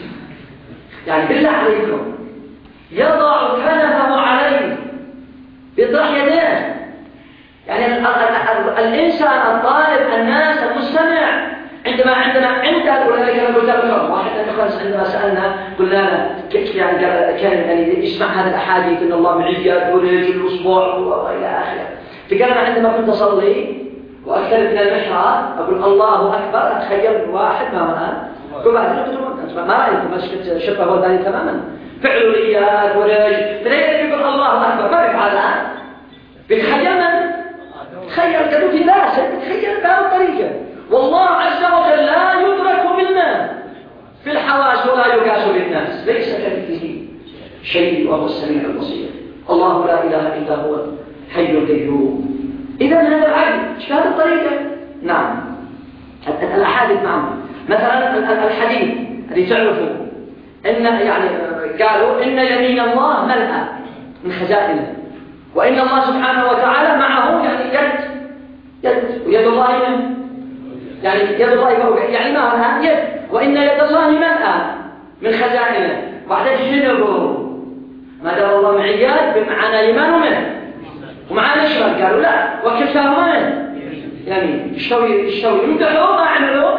يعني بالله عليكم يضع كنفه عليه بيطرح يديه، يعني ال ال ال الإنسان الطالب الناس المستمع عندما عندنا عند أولئك أنا قلت لكم واحد الأخوان عندما سألنا قلنا له كيف يعني كان يعني يسمع هذه الأحاديث إن الله معيات ورجل الأسبوع وإلى آخره، فقال أنا عندما كنت أصلي وأختلف من المحراب أقول الله أكبر أتخيل واحد ما معه قل بعد ما رأيكم ما شبه ذلك تماما فعلوا الإيات ورجل فليس يقول الله أكبر ما يفعل الآن بتخيل من تخيل قالوا في ناس تخيل بهذه الطريقة. والله عز وجل لا يدرك منا في الحواس ولا يقاس للناس، ليس كمثله شيء وهو السميع البصير. الله لا إله إلا هو الحي القيوم. إذا هذا العدل ايش بهذه الطريقة؟ نعم الأحاديث نعم مثلا الحديث الذي تعرفوا إن يعني قالوا إن يمين الله ملأى من خزائنه، وإن الله سبحانه وتعالى معه يعني يد يد ويد الله من يعني يد الله فوق يعني ما لها يد، وإن يد الله ملأى من خزائنه بعد جنبه ما دام الله معي يد بمعنى يمانه منه ومعانا شمال. قالوا لا وكلتاهما من يعني يشتوي يشتوي يمدحوا ما عملوا.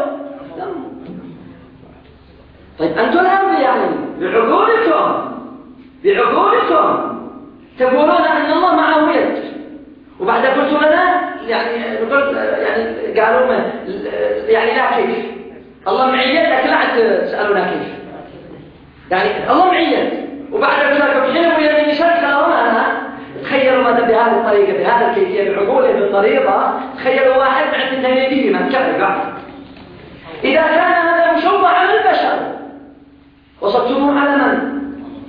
طيب أنتم الآن يعني بعقولكم بعقولكم تقولون أن الله معه يد، وبعد قلتوا لنا يعني يعني قالوا ما يعني لا كيف الله معي يد لكن لا تسألونا كيف يعني الله معي يد، وبعد قلت لكم حين ويمين شرك الله. تخيلوا ماذا بهذه الطريقة بهذه الكيفية بعقوله بالطريقة، تخيلوا واحد عند التنيدي من كبر بعد. إذا كان هذا مشوه على البشر وصدتموه على من؟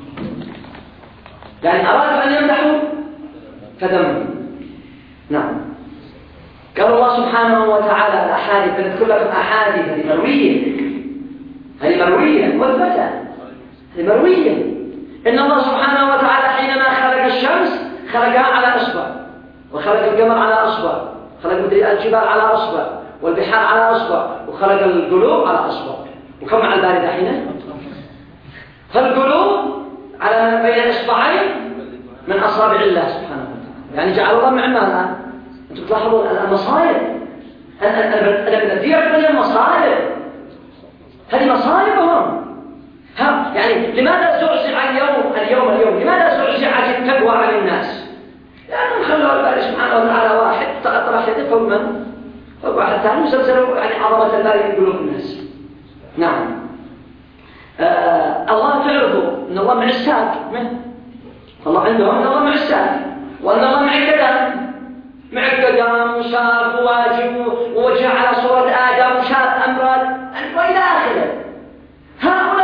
يعني أرادوا أن يمدحوا فذموا. نعم قال الله سبحانه وتعالى الأحاديث بنذكر لكم أحاديث هذه مروية هذه مروية مثبتة هذه مروية. إن الله سبحانه وتعالى حينما خلق الشمس خلقها على أصبع، وخلق القمر على أصبع، خلق الجبال على أصبع، والبحار على أصبع، وخلق القلوب على أصبع. وكم مع الباردة حين؟ فالقلوب على بين إصبعين من أصابع الله سبحانه وتعالى، يعني جعل الله مع الآن. أنتم تلاحظون المصائب أنا بنذير من المصائب هذه مصائبهم. ها يعني لماذا زعزع اليوم اليوم اليوم لماذا زعزعت التقوى عن الناس؟ لأنهم خلوا الباري سبحانه وتعالى واحد طرح يده فوق من؟ فوق واحد ثاني وسلسلوا يعني عظمة الباري في قلوب الناس. نعم آه الله تعرفوا أن الله مع الساق من؟ الله عندهم أن الله مع الساق وأن الله مع القدم مع القدم وشاف وواجب ووجه على صورة آدم وشاف أمراض وإلى آخره. ها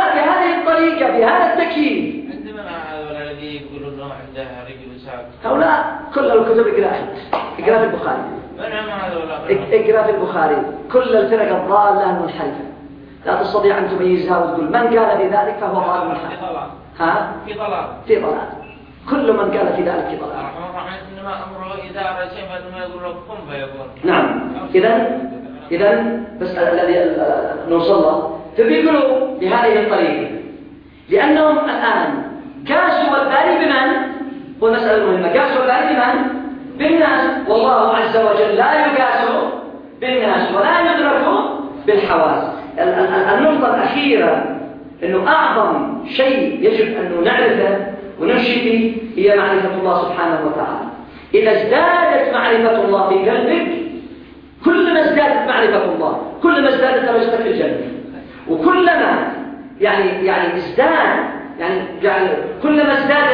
الطريقة في هذا التكييف. عندما هؤلاء الذي يقولون انه عندها رجل ساق هؤلاء كل الكتب اقراها، اقرا في البخاري، اقرا في البخاري كل الفرق الضالة المنحرفة لا تستطيع أن تميزها وتقول من قال بذلك فهو ضال منحرف. ها؟ في ضلال في ضلال، كل من قال في ذلك في ضلال. إنما أمره إذا أراد شيء فإنما يقول لك قم فيقول. نعم. إذا إذا بس الذي نوصل له فبيقولوا بهذه الطريقة لأنهم الآن قاسوا الباري بمن؟ هو المسألة المهمة، قاسوا الباري بمن؟ بالناس، والله عز وجل لا يقاس بالناس ولا يدرك بالحواس. النقطة الأخيرة أنه أعظم شيء يجب أن نعرفه ونمشي فيه هي معرفة الله سبحانه وتعالى. إذا ازدادت معرفة الله في قلبك، كل ما ازدادت معرفة الله كل ما ازدادت درجتك في الجنة، وكلما يعني يعني ازداد يعني, يعني كلما ازداد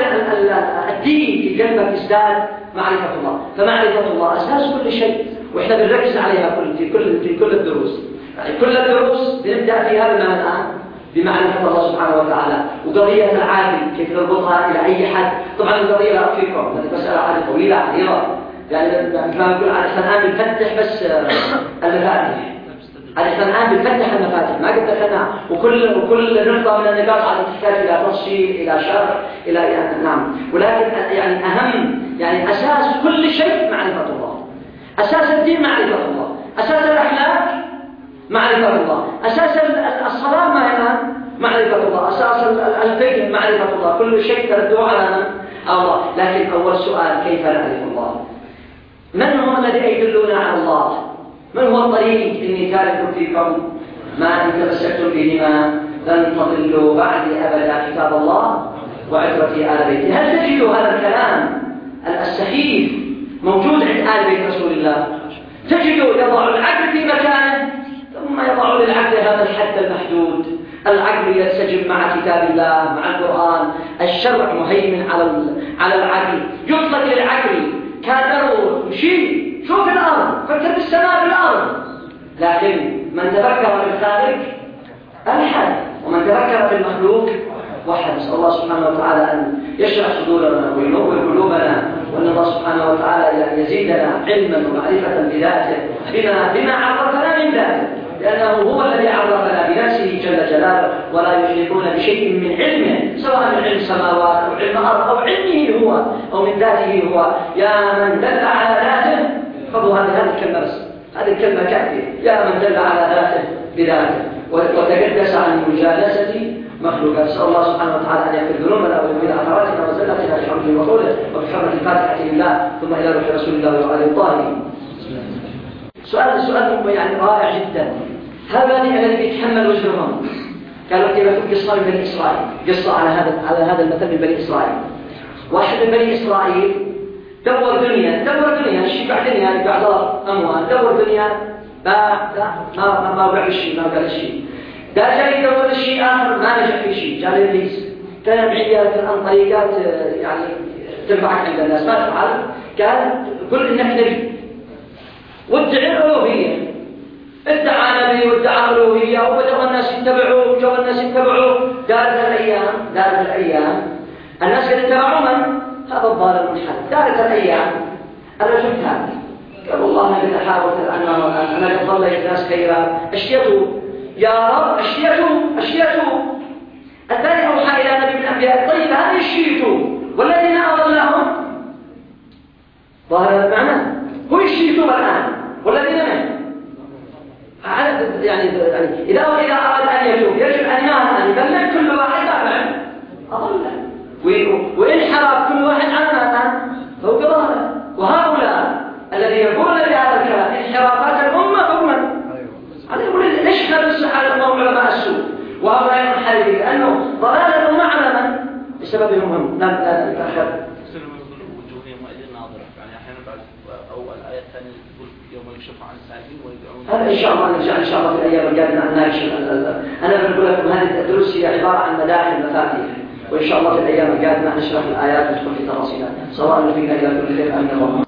الدين في قلبك ازداد معرفة الله. فمعرفة الله أساس كل شيء، وإحنا بنركز عليها في كل في كل الدروس. يعني كل الدروس بنبدأ فيها بما الآن بمعرفة الله سبحانه وتعالى. وقضية العادل كيف نربطها إلى أي حد؟ طبعا القضية لا أخفيكم، هذه مسألة عادة طويلة عريضة، يعني ما نقول عادة الآن بنفتح بس المفاتيح، عادة الآن بنفتح المفاتيح ما قد دخلنا، وكل وكل نقطة من النقاط على تحتاج إلى تفصيل إلى شرح إلى يعني نعم. ولكن يعني أهم يعني أساس كل شيء معرفة الله، أساس الدين معرفة الله، أساس الأخلاق معرفة الله، أساس الصلاة معرفة الله، أساس الفقه معرفة الله، كل شيء تردوه على الله. لكن أول سؤال كيف نعرف الله؟ من هم الذين يدلون على الله؟ من هو الطريق؟ إني تارك فيكم ما إن تمسكتم بهما لن تضلوا بعد أبدا كتاب الله وعترتي آل بيتي. هل تجدوا هذا الكلام السخيف موجود عند آل بيت رسول الله؟ تجدوا يضع العقل في مكانه ثم يضع للعقل هذا الحد المحدود. العقل ينسجم مع كتاب الله مع القرآن، الشرع مهيمن على على العقل، يطلق للعقل كادر شيء شوف الأرض فكر بالسماء بالأرض، لكن من تفكر بالخالق ألحد ومن تفكر بالمخلوق وحد. نسأل الله سبحانه وتعالى أن يشرح صدورنا وينور قلوبنا، وأن الله سبحانه وتعالى يزيدنا علما ومعرفة بذاته بما بما عرفنا من ذاته، لأنه هو الذي عرفنا بنفسه جل جلاله، ولا يشركون بشيء من علمه سواء من علم السماوات أو علم الأرض أو علمه هو أو من ذاته هو. يا من دل على ذاته، خذوا هذه هذه الكلمة بس، هذه الكلمة كافية. يا من دل على ذاته بذاته وتقدس عن مجالسة مخلوقات. نسأل الله سبحانه وتعالى أن يغفر ذنوبنا ويميل أثراتنا وزلتنا بحمده وقوله وبحرمة الفاتحة لله ثم إلى روح رسول الله وآله الطاهرين. سؤال سؤال يعني رائع جدا. هذا الذي بيتحمل وزرهم قالوا كيف تكون قصة من بني إسرائيل، قصة على هذا على هذا المثل من بني إسرائيل. واحد من بني إسرائيل دور دنيا دور دنيا شيء بعد دنيا بعد أموال دور دنيا باع ما ما ما باع الشيء ما باع الشيء. ده جاي يدور الشيء آخر ما نجح في شيء، جاء إبليس كان بعيات عن طريقات يعني تنفعك عند الناس ما تفعل، قال قل إنك نبي وادعي الألوهية، ادعى نبي وادعى ألوهية وبدأ الناس يتبعوه وجو الناس يتبعوه. دارت الأيام دارت الأيام الناس قد اتبعوا من؟ هذا الضال المنحرف. دارت الأيام الرجل ثاني قال والله أنا أحاول أن أنا قد ضليت الناس خيرا اشتيتوا يا رب اشتيتوا اشتيتوا. الثاني أوحى إلى نبي من الأنبياء طيب هذه اشتيتوا والذين أضلهم ظاهر المعنى هو اشتيتوا الآن والذين من يعني يعني إذا إذا أراد أن يتوب يجب أن أن يبلغ كل واحد بعد أضله وإنحراف كل واحد عن ماذا فهو ضاله. وهؤلاء الذين يقولون بهذا الكلام انحرافات الأمة فهم عليهم ليش نرسل على الأمم علماء السوء وهؤلاء المنحرفين لأنه ضلال الأمة على من بسببهم هم. لا لا نتأخر هذا إن شاء الله نرجع إن شاء الله في الأيام القادمة أن نناقش. أنا بقول لكم هذه الدروس هي عبارة عن مداخل المفاتيح، وإن شاء الله في الأيام القادمة نشرح الآيات وندخل في تفاصيلها. سواء فينا إلى كل خير أمين الله.